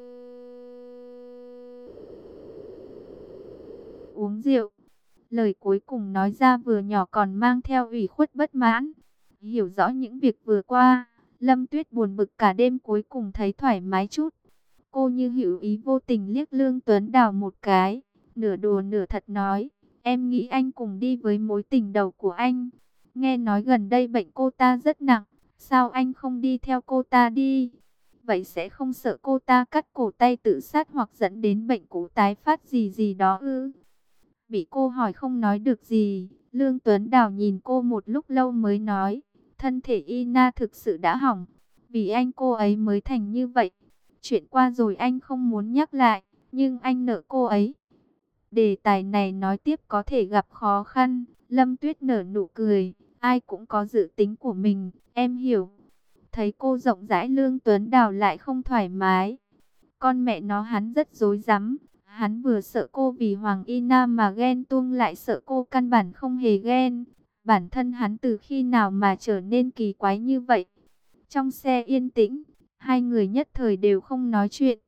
uống rượu. Lời cuối cùng nói ra vừa nhỏ còn mang theo ủy khuất bất mãn. Hiểu rõ những việc vừa qua, Lâm Tuyết buồn bực cả đêm cuối cùng thấy thoải mái chút. Cô như hữu ý vô tình liếc Lương Tuấn Đào một cái, nửa đùa nửa thật nói, em nghĩ anh cùng đi với mối tình đầu của anh. Nghe nói gần đây bệnh cô ta rất nặng, sao anh không đi theo cô ta đi? Vậy sẽ không sợ cô ta cắt cổ tay tự sát hoặc dẫn đến bệnh cũ tái phát gì gì đó ư? Bị cô hỏi không nói được gì, Lương Tuấn Đào nhìn cô một lúc lâu mới nói, thân thể Ina thực sự đã hỏng, vì anh cô ấy mới thành như vậy. Chuyện qua rồi anh không muốn nhắc lại, nhưng anh nợ cô ấy. Đề tài này nói tiếp có thể gặp khó khăn. Lâm Tuyết nở nụ cười, ai cũng có dự tính của mình, em hiểu. Thấy cô rộng rãi Lương Tuấn Đào lại không thoải mái. Con mẹ nó hắn rất rối rắm. Hắn vừa sợ cô vì Hoàng Y Nam mà ghen tuông lại sợ cô căn bản không hề ghen. Bản thân hắn từ khi nào mà trở nên kỳ quái như vậy? Trong xe yên tĩnh, hai người nhất thời đều không nói chuyện.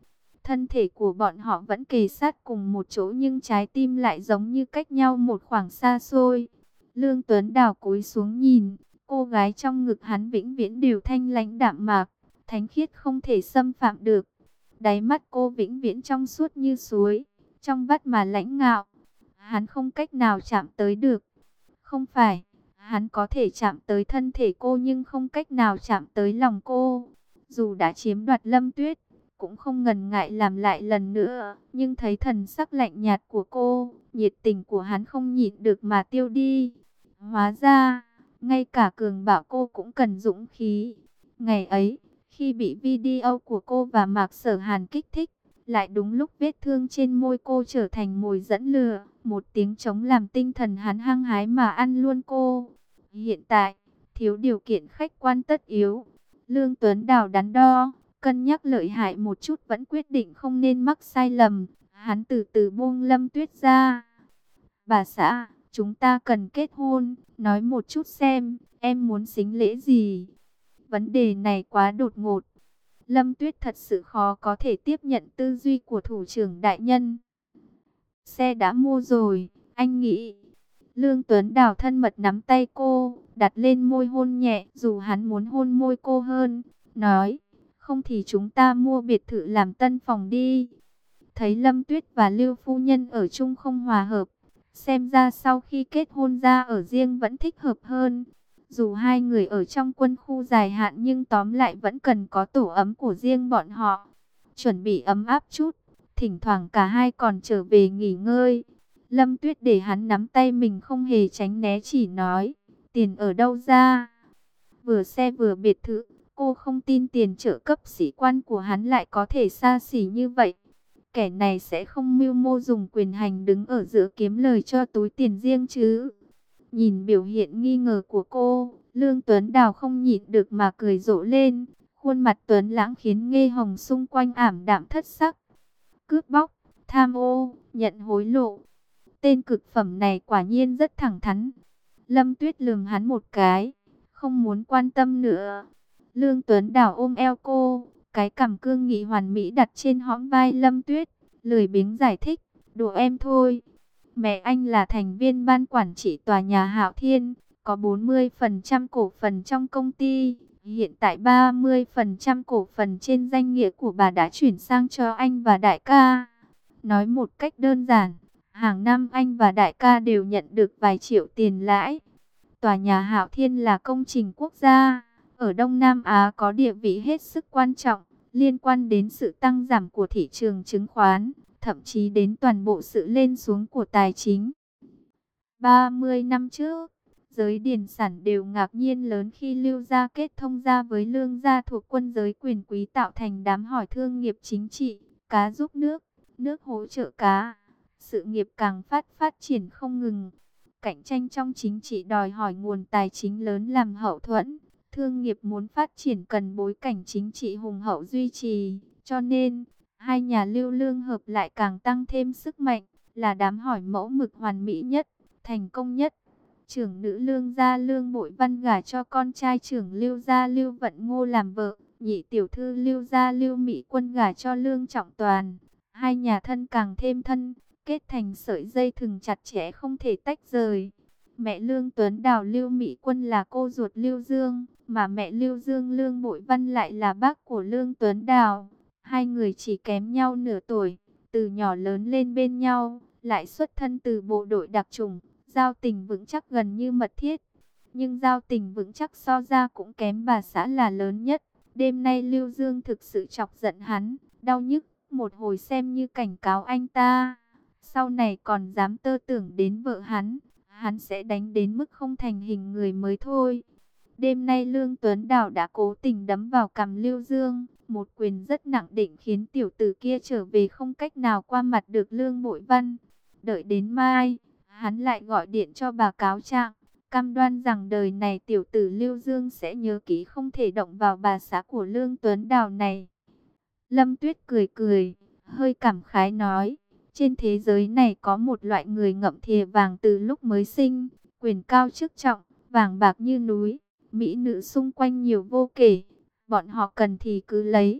Thân thể của bọn họ vẫn kề sát cùng một chỗ nhưng trái tim lại giống như cách nhau một khoảng xa xôi. Lương Tuấn Đào cúi xuống nhìn, cô gái trong ngực hắn vĩnh viễn đều thanh lãnh đạm mạc, thánh khiết không thể xâm phạm được. Đáy mắt cô vĩnh viễn trong suốt như suối, trong vắt mà lãnh ngạo. Hắn không cách nào chạm tới được. Không phải, hắn có thể chạm tới thân thể cô nhưng không cách nào chạm tới lòng cô. Dù đã chiếm đoạt Lâm Tuyết, cũng không ngần ngại làm lại lần nữa. Nhưng thấy thần sắc lạnh nhạt của cô, nhiệt tình của hắn không nhịn được mà tiêu đi. Hóa ra, ngay cả cường bạo cô cũng cần dũng khí. Ngày ấy, khi bị video của cô và Mạc Sở Hàn kích thích, lại đúng lúc vết thương trên môi cô trở thành mồi dẫn lừa. Một tiếng trống làm tinh thần hắn hăng hái mà ăn luôn cô. Hiện tại, thiếu điều kiện khách quan tất yếu. Lương Tuấn Đào đắn đo, cân nhắc lợi hại một chút vẫn quyết định không nên mắc sai lầm. Hắn từ từ buông Lâm Tuyết ra. Bà xã, chúng ta cần kết hôn, nói một chút xem, em muốn sính lễ gì? Vấn đề này quá đột ngột. Lâm Tuyết thật sự khó có thể tiếp nhận tư duy của thủ trưởng đại nhân. Xe đã mua rồi, anh nghĩ. Lương Tuấn Đào thân mật nắm tay cô, đặt lên môi hôn nhẹ, dù hắn muốn hôn môi cô hơn, nói, không thì chúng ta mua biệt thự làm tân phòng đi. Thấy Lâm Tuyết và Lưu Phu Nhân ở chung không hòa hợp, xem ra sau khi kết hôn ra ở riêng vẫn thích hợp hơn. Dù hai người ở trong quân khu dài hạn nhưng tóm lại vẫn cần có tổ ấm của riêng bọn họ. Chuẩn bị ấm áp chút, thỉnh thoảng cả hai còn trở về nghỉ ngơi. Lâm Tuyết để hắn nắm tay mình không hề tránh né, chỉ nói, tiền ở đâu ra? Vừa xe vừa biệt thự, cô không tin tiền trợ cấp sĩ quan của hắn lại có thể xa xỉ như vậy. Kẻ này sẽ không mưu mô dùng quyền hành đứng ở giữa kiếm lời cho túi tiền riêng chứ. Nhìn biểu hiện nghi ngờ của cô, Lương Tuấn Đào không nhịn được mà cười rộ lên. Khuôn mặt Tuấn lãng khiến Nghê Hồng xung quanh ảm đạm thất sắc. Cướp bóc, tham ô, nhận hối lộ. Tên cực phẩm này quả nhiên rất thẳng thắn. Lâm Tuyết lườm hắn một cái, không muốn quan tâm nữa. Lương Tuấn Đào ôm eo cô, cái cằm cương nghị hoàn mỹ đặt trên hõm vai Lâm Tuyết, lười biếng giải thích, đùa em thôi. Mẹ anh là thành viên ban quản trị tòa nhà Hạo Thiên, có bốn mươi phần trăm cổ phần trong công ty. Hiện tại ba mươi phần trăm cổ phần trên danh nghĩa của bà đã chuyển sang cho anh và đại ca. Nói một cách đơn giản, hàng năm anh và đại ca đều nhận được vài triệu tiền lãi. Tòa nhà Hạo Thiên là công trình quốc gia, ở Đông Nam Á có địa vị hết sức quan trọng, liên quan đến sự tăng giảm của thị trường chứng khoán, thậm chí đến toàn bộ sự lên xuống của tài chính. ba mươi năm trước, giới điền sản đều ngạc nhiên lớn khi Lưu gia kết thông gia với Lương gia thuộc quân giới quyền quý tạo thành đám hỏi thương nghiệp chính trị, cá giúp nước, nước hỗ trợ cá. Sự nghiệp càng phát phát triển không ngừng. Cạnh tranh trong chính trị đòi hỏi nguồn tài chính lớn làm hậu thuẫn. Thương nghiệp muốn phát triển cần bối cảnh chính trị hùng hậu duy trì. Cho nên, hai nhà Lưu Lương hợp lại càng tăng thêm sức mạnh, là đám hỏi mẫu mực hoàn mỹ nhất, thành công nhất. Trưởng nữ Lương gia Lương Bội Văn gả cho con trai trưởng Lưu gia Lưu Vận Ngô làm vợ. Nhị tiểu thư Lưu gia Lưu Mỹ Quân gả cho Lương Trọng Toàn. Hai nhà thân càng thêm thân, kết thành sợi dây thừng chặt chẽ không thể tách rời. Mẹ Lương Tuấn Đào Lưu Mỹ Quân là cô ruột Lưu Dương, mà mẹ Lưu Dương Lương Bội Văn lại là bác của Lương Tuấn Đào. Hai người chỉ kém nhau nửa tuổi, từ nhỏ lớn lên bên nhau, lại xuất thân từ bộ đội đặc chủng, giao tình vững chắc gần như mật thiết. Nhưng giao tình vững chắc so ra cũng kém bà xã là lớn nhất. Đêm nay Lưu Dương thực sự chọc giận hắn, đau nhức, một hồi xem như cảnh cáo anh ta. Sau này còn dám tơ tưởng đến vợ hắn, hắn sẽ đánh đến mức không thành hình người mới thôi. Đêm nay Lương Tuấn Đào đã cố tình đấm vào cằm Lưu Dương, một quyền rất nặng định khiến tiểu tử kia trở về không cách nào qua mặt được Lương Bội Văn. Đợi đến mai, hắn lại gọi điện cho bà cáo trạng, cam đoan rằng đời này tiểu tử Lưu Dương sẽ nhớ kỹ không thể động vào bà xã của Lương Tuấn Đào này. Lâm Tuyết cười cười, hơi cảm khái nói, trên thế giới này có một loại người ngậm thìa vàng từ lúc mới sinh, quyền cao chức trọng, vàng bạc như núi, mỹ nữ xung quanh nhiều vô kể, bọn họ cần thì cứ lấy.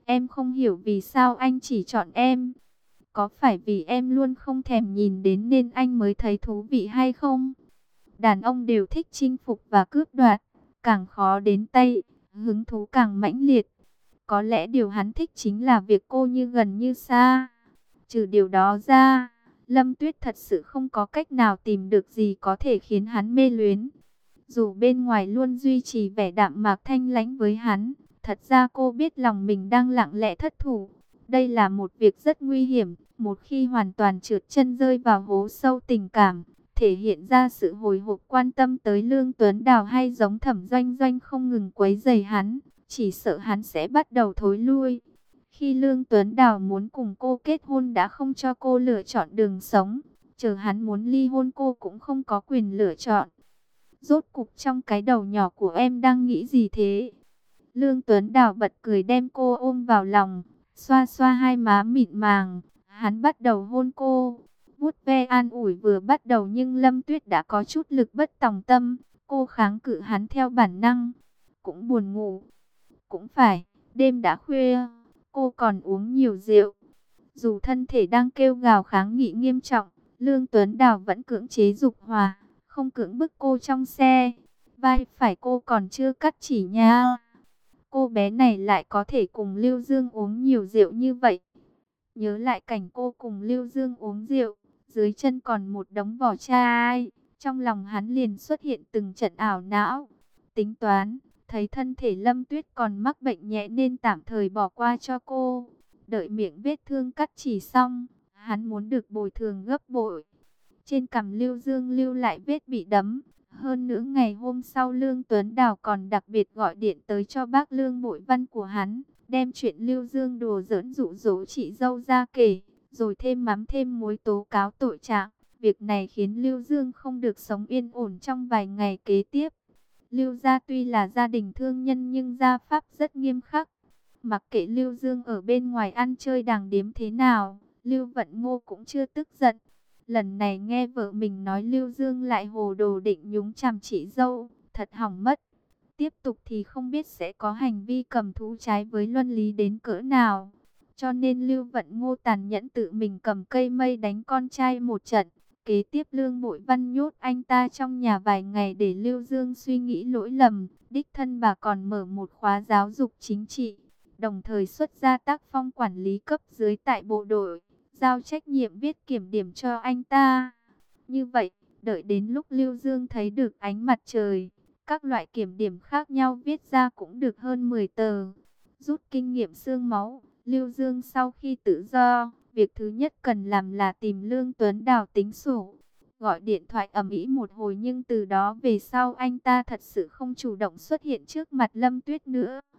Em không hiểu vì sao anh chỉ chọn em. Có phải vì em luôn không thèm nhìn đến nên anh mới thấy thú vị hay không? Đàn ông đều thích chinh phục và cướp đoạt, càng khó đến tay, hứng thú càng mãnh liệt. Có lẽ điều hắn thích chính là việc cô như gần như xa. Trừ điều đó ra, Lâm Tuyết thật sự không có cách nào tìm được gì có thể khiến hắn mê luyến. Dù bên ngoài luôn duy trì vẻ đạm mạc thanh lãnh với hắn, thật ra cô biết lòng mình đang lặng lẽ thất thủ. Đây là một việc rất nguy hiểm, một khi hoàn toàn trượt chân rơi vào hố sâu tình cảm, thể hiện ra sự hồi hộp quan tâm tới Lương Tuấn Đào hay giống Thẩm Doanh Doanh không ngừng quấy rầy hắn, chỉ sợ hắn sẽ bắt đầu thối lui. Khi Lương Tuấn Đào muốn cùng cô kết hôn đã không cho cô lựa chọn đường sống, chờ hắn muốn ly hôn cô cũng không có quyền lựa chọn. Rốt cục trong cái đầu nhỏ của em đang nghĩ gì thế? Lương Tuấn Đào bật cười đem cô ôm vào lòng, xoa xoa hai má mịn màng, hắn bắt đầu hôn cô. Vuốt ve an ủi vừa bắt đầu nhưng Lâm Tuyết đã có chút lực bất tòng tâm, cô kháng cự hắn theo bản năng. Cũng buồn ngủ, cũng phải, đêm đã khuya, cô còn uống nhiều rượu. Dù thân thể đang kêu gào kháng nghị nghiêm trọng, Lương Tuấn Đào vẫn cưỡng chế dục hòa, không cưỡng bức cô trong xe. Vai phải cô còn chưa cắt chỉ nha. Cô bé này lại có thể cùng Lưu Dương uống nhiều rượu như vậy. Nhớ lại cảnh cô cùng Lưu Dương uống rượu, dưới chân còn một đống vỏ chai. Trong lòng hắn liền xuất hiện từng trận ảo não. Tính toán, thấy thân thể Lâm Tuyết còn mắc bệnh nhẹ nên tạm thời bỏ qua cho cô. Đợi miệng vết thương cắt chỉ xong, hắn muốn được bồi thường gấp bội. Trên cằm Lưu Dương lưu lại vết bị đấm. Hơn nữa ngày hôm sau Lương Tuấn Đào còn đặc biệt gọi điện tới cho bác Lương Bội Văn của hắn, đem chuyện Lưu Dương đùa giỡn dụ dỗ chị dâu ra kể, rồi thêm mắm thêm muối tố cáo tội trạng. Việc này khiến Lưu Dương không được sống yên ổn trong vài ngày kế tiếp. Lưu gia tuy là gia đình thương nhân nhưng gia pháp rất nghiêm khắc. Mặc kệ Lưu Dương ở bên ngoài ăn chơi đàng điếm thế nào, Lưu Vận Ngô cũng chưa tức giận. Lần này nghe vợ mình nói Lưu Dương lại hồ đồ định nhúng chàm chị dâu, thật hỏng mất. Tiếp tục thì không biết sẽ có hành vi cầm thú trái với luân lý đến cỡ nào. Cho nên Lưu Vận Ngô tàn nhẫn tự mình cầm cây mây đánh con trai một trận. Kế tiếp Lương Bội Văn nhốt anh ta trong nhà vài ngày để Lưu Dương suy nghĩ lỗi lầm. Đích thân bà còn mở một khóa giáo dục chính trị, đồng thời xuất ra tác phong quản lý cấp dưới tại bộ đội, giao trách nhiệm viết kiểm điểm cho anh ta. Như vậy, đợi đến lúc Lưu Dương thấy được ánh mặt trời, các loại kiểm điểm khác nhau viết ra cũng được hơn mười tờ. Rút kinh nghiệm xương máu, Lưu Dương sau khi tự do, việc thứ nhất cần làm là tìm Lương Tuấn Đào tính sổ. Gọi điện thoại ầm ĩ một hồi nhưng từ đó về sau anh ta thật sự không chủ động xuất hiện trước mặt Lâm Tuyết nữa.